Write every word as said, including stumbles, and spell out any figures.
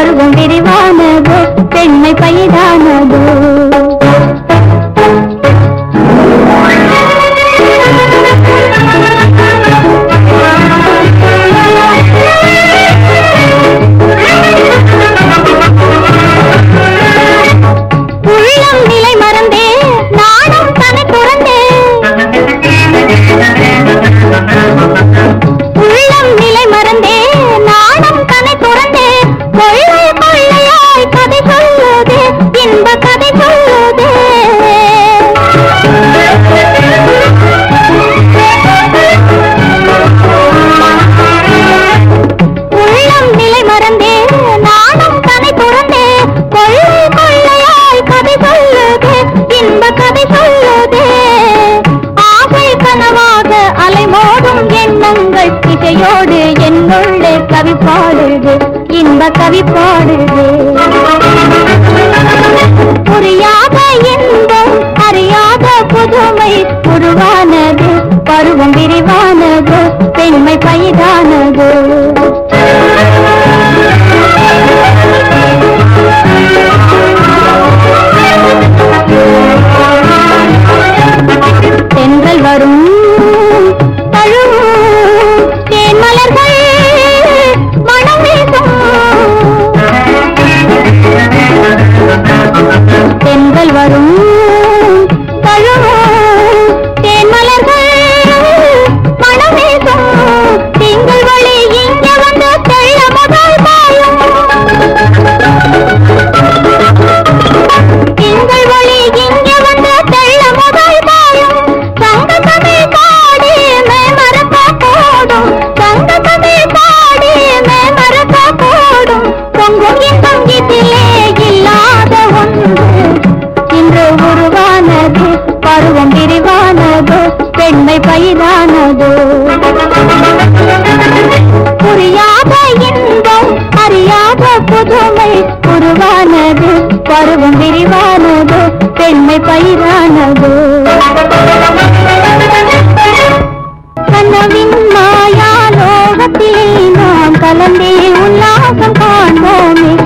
பருவம் விரிவானதோ பெண்மை பயிரானதோ உள்ளம் நிலை மறந்தே நானும் தன்னை துறந்தே உள்ளம் நிலை மறந்தே நானும் தன்னை துறந்தே கொள்ளை கொள்ளையாய் கதை சொல்லுதே இன்ப கதை சொல்லுதே உள்ளம் நிலை மறந்தே நானும் தன்னை துறந்தே கொள்ளை கொள்ளையாய் கதை சொல்லுதே இன்ப கதை சொல்லுதே ஆசை கனவாக அலைமோதும் எண்ணங்கள் இசையோடு என்னுள்ளே கவி பாடுது இன்ப கவி பாடுது புரியாத இன்பம் அறியாத புதுமை உருவானது பருவம் விரிவானது பெண்மை பயிரானது தென்றல் வரும் தழுவும் தேன் மலர்கள் மனம் வீசும் தென்றல் வரும் தழுவும் தேன் மலர்கள் மனம் வீசும் திங்கள் வழி இங்கே வந்து தெள்ள முதல் பாயும் திங்கள் வழி இங்கே வந்து தெள்ள முதல் பாயும் சங்க தமிழ் பாடி மே மறக்க போடும் சங்க தமிழ் பாடி மே மறக்க போடும் பொங்கும் இன்பம் இதிலே இல்லாத ஒன்று இன்று உருவானது பருவம் விரிவானது பெண்மை பயிரானது புரியாத இன்பம் அறியாத புதுமை உருவானது பருவம் விரிவானது பெண்மை பயிரானது கனவின் மாயா லோகத்தில் நாம் கலந்தே உல்லாசம் காண்போமே